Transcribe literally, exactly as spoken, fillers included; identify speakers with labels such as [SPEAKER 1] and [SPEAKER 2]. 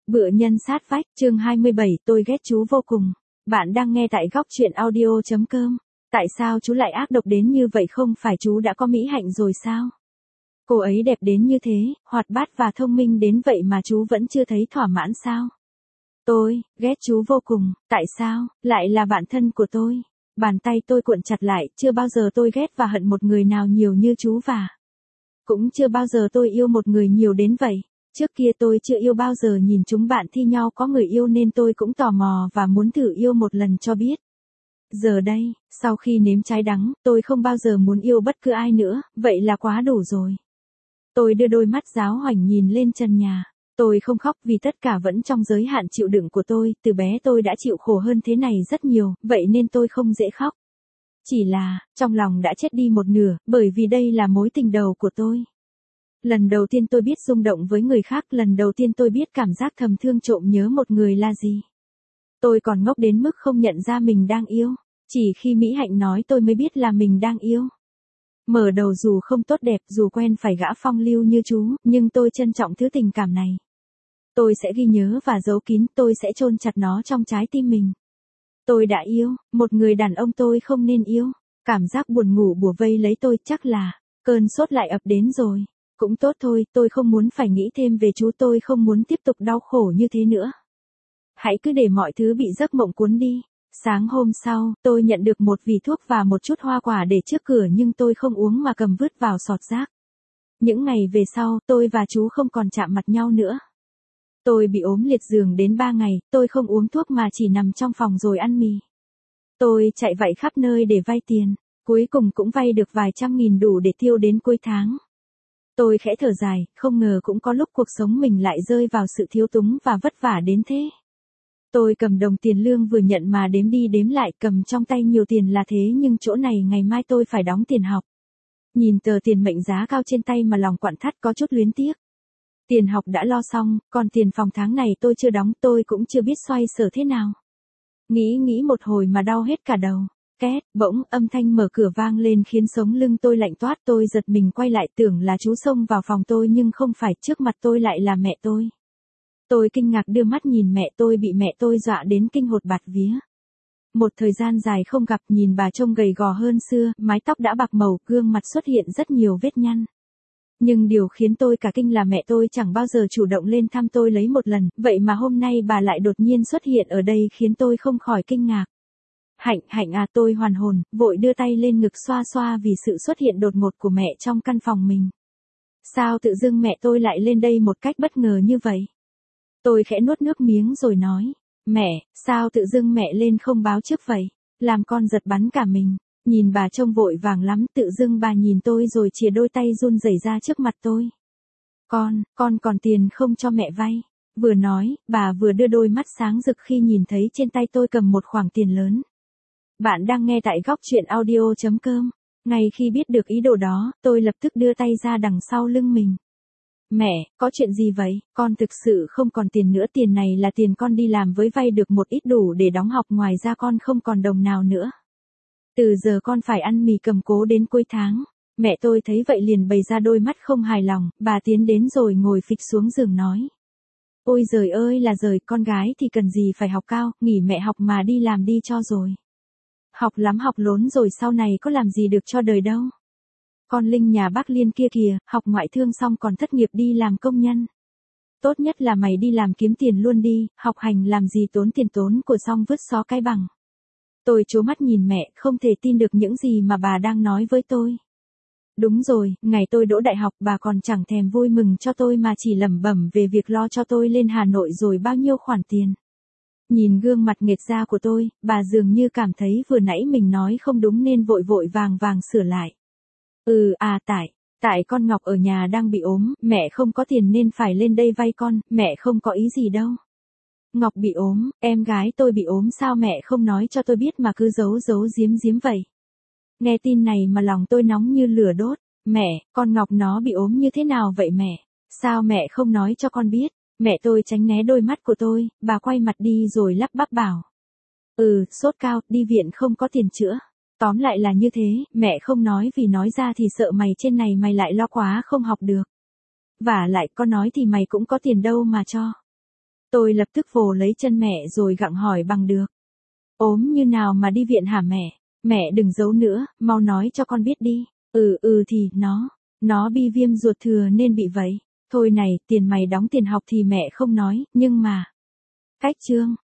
[SPEAKER 1] Vựa nhân sát vách, chương hai mươi bảy, tôi ghét chú vô cùng. Bạn đang nghe tại góc truyện audio chấm com. Tại sao chú lại ác độc đến như vậy, không phải chú đã có mỹ hạnh rồi sao? Cô ấy đẹp đến như thế, hoạt bát và thông minh đến vậy mà chú vẫn chưa thấy thỏa mãn sao? Tôi, ghét chú vô cùng, tại sao, lại là bạn thân của tôi? Bàn tay tôi cuộn chặt lại, chưa bao giờ tôi ghét và hận một người nào nhiều như chú và cũng chưa bao giờ tôi yêu một người nhiều đến vậy. Trước kia tôi chưa yêu bao giờ nhìn chúng bạn thi nhau có người yêu nên tôi cũng tò mò và muốn thử yêu một lần cho biết. Giờ đây, sau khi nếm trái đắng, tôi không bao giờ muốn yêu bất cứ ai nữa, vậy là quá đủ rồi. Tôi đưa đôi mắt giáo hoảnh nhìn lên trần nhà. Tôi không khóc vì tất cả vẫn trong giới hạn chịu đựng của tôi, từ bé tôi đã chịu khổ hơn thế này rất nhiều, vậy nên tôi không dễ khóc. Chỉ là, trong lòng đã chết đi một nửa, bởi vì đây là mối tình đầu của tôi. Lần đầu tiên tôi biết rung động với người khác, lần đầu tiên tôi biết cảm giác thầm thương trộm nhớ một người là gì. Tôi còn ngốc đến mức không nhận ra mình đang yêu, chỉ khi Mỹ Hạnh nói tôi mới biết là mình đang yêu. Mở đầu dù không tốt đẹp, dù quen phải gã phong lưu như chú, nhưng tôi trân trọng thứ tình cảm này. Tôi sẽ ghi nhớ và giấu kín, tôi sẽ chôn chặt nó trong trái tim mình. Tôi đã yêu, một người đàn ông tôi không nên yêu. Cảm giác buồn ngủ bủa vây lấy tôi, chắc là cơn sốt lại ập đến rồi. Cũng tốt thôi, tôi không muốn phải nghĩ thêm về chú, tôi không muốn tiếp tục đau khổ như thế nữa. Hãy cứ để mọi thứ bị giấc mộng cuốn đi. Sáng hôm sau, tôi nhận được một vỉ thuốc và một chút hoa quả để trước cửa nhưng tôi không uống mà cầm vứt vào sọt rác. Những ngày về sau, tôi và chú không còn chạm mặt nhau nữa. Tôi bị ốm liệt giường đến ba ngày, tôi không uống thuốc mà chỉ nằm trong phòng rồi ăn mì. Tôi chạy vạy khắp nơi để vay tiền, cuối cùng cũng vay được vài trăm nghìn đủ để tiêu đến cuối tháng. Tôi khẽ thở dài, không ngờ cũng có lúc cuộc sống mình lại rơi vào sự thiếu túng và vất vả đến thế. Tôi cầm đồng tiền lương vừa nhận mà đếm đi đếm lại, cầm trong tay nhiều tiền là thế nhưng chỗ này ngày mai tôi phải đóng tiền học. Nhìn tờ tiền mệnh giá cao trên tay mà lòng quặn thắt có chút luyến tiếc. Tiền học đã lo xong, còn tiền phòng tháng này tôi chưa đóng, tôi cũng chưa biết xoay sở thế nào. Nghĩ nghĩ một hồi mà đau hết cả đầu. Két, bỗng, âm thanh mở cửa vang lên khiến sống lưng tôi lạnh toát, tôi giật mình quay lại tưởng là chú xông vào phòng tôi nhưng không phải, trước mặt tôi lại là mẹ tôi. Tôi kinh ngạc đưa mắt nhìn mẹ tôi, bị mẹ tôi dọa đến kinh hồn bạt vía. Một thời gian dài không gặp, nhìn bà trông gầy gò hơn xưa, mái tóc đã bạc màu, gương mặt xuất hiện rất nhiều vết nhăn. Nhưng điều khiến tôi cả kinh là mẹ tôi chẳng bao giờ chủ động lên thăm tôi lấy một lần, vậy mà hôm nay bà lại đột nhiên xuất hiện ở đây khiến tôi không khỏi kinh ngạc. Hạnh, Hạnh à, tôi hoàn hồn, vội đưa tay lên ngực xoa xoa vì sự xuất hiện đột ngột của mẹ trong căn phòng mình. Sao tự dưng mẹ tôi lại lên đây một cách bất ngờ như vậy? Tôi khẽ nuốt nước miếng rồi nói, mẹ, sao tự dưng mẹ lên không báo trước vậy? Làm con giật bắn cả mình, nhìn bà trông vội vàng lắm, tự dưng bà nhìn tôi rồi chìa đôi tay run rẩy ra trước mặt tôi. Con, con còn tiền không cho mẹ vay? Vừa nói, bà vừa đưa đôi mắt sáng rực khi nhìn thấy trên tay tôi cầm một khoản tiền lớn. Bạn đang nghe tại góc truyện audio chấm com. Ngay khi biết được ý đồ đó, tôi lập tức đưa tay ra đằng sau lưng mình. Mẹ, có chuyện gì vậy? Con thực sự không còn tiền nữa, tiền này là tiền con đi làm với vay được một ít đủ để đóng học, ngoài ra con không còn đồng nào nữa. Từ giờ con phải ăn mì cầm cố đến cuối tháng. Mẹ tôi thấy vậy liền bày ra đôi mắt không hài lòng, bà tiến đến rồi ngồi phịch xuống giường nói. Ôi giời ơi là giời, con gái thì cần gì phải học cao, nghỉ mẹ học mà đi làm đi cho rồi. Học lắm học lốn rồi sau này có làm gì được cho đời đâu. Con Linh nhà bác Liên kia kìa, học ngoại thương xong còn thất nghiệp đi làm công nhân. Tốt nhất là mày đi làm kiếm tiền luôn đi, học hành làm gì tốn tiền tốn của xong vứt xó cái bằng. Tôi trố mắt nhìn mẹ, không thể tin được những gì mà bà đang nói với tôi. Đúng rồi, ngày tôi đỗ đại học bà còn chẳng thèm vui mừng cho tôi mà chỉ lẩm bẩm về việc lo cho tôi lên Hà Nội rồi bao nhiêu khoản tiền. Nhìn gương mặt nghệt ra của tôi, bà dường như cảm thấy vừa nãy mình nói không đúng nên vội vội vàng vàng sửa lại. Ừ, à tại, tại con Ngọc ở nhà đang bị ốm, mẹ không có tiền nên phải lên đây vay con, mẹ không có ý gì đâu. Ngọc bị ốm, em gái tôi bị ốm sao mẹ không nói cho tôi biết mà cứ giấu giấu giếm giếm vậy? Nghe tin này mà lòng tôi nóng như lửa đốt. Mẹ, con Ngọc nó bị ốm như thế nào vậy mẹ? Sao mẹ không nói cho con biết? Mẹ tôi tránh né đôi mắt của tôi, bà quay mặt đi rồi lắp bắp bảo. Ừ, sốt cao, đi viện không có tiền chữa. Tóm lại là như thế, mẹ không nói vì nói ra thì sợ mày trên này mày lại lo quá không học được. Vả lại con nói thì mày cũng có tiền đâu mà cho. Tôi lập tức vồ lấy chân mẹ rồi gặng hỏi bằng được. Ốm như nào mà đi viện hả mẹ? Mẹ đừng giấu nữa, mau nói cho con biết đi. Ừ ừ thì, nó, nó bị viêm ruột thừa nên bị vậy. Thôi này, tiền mày đóng tiền học thì mẹ không nói, nhưng mà... Cách Trương,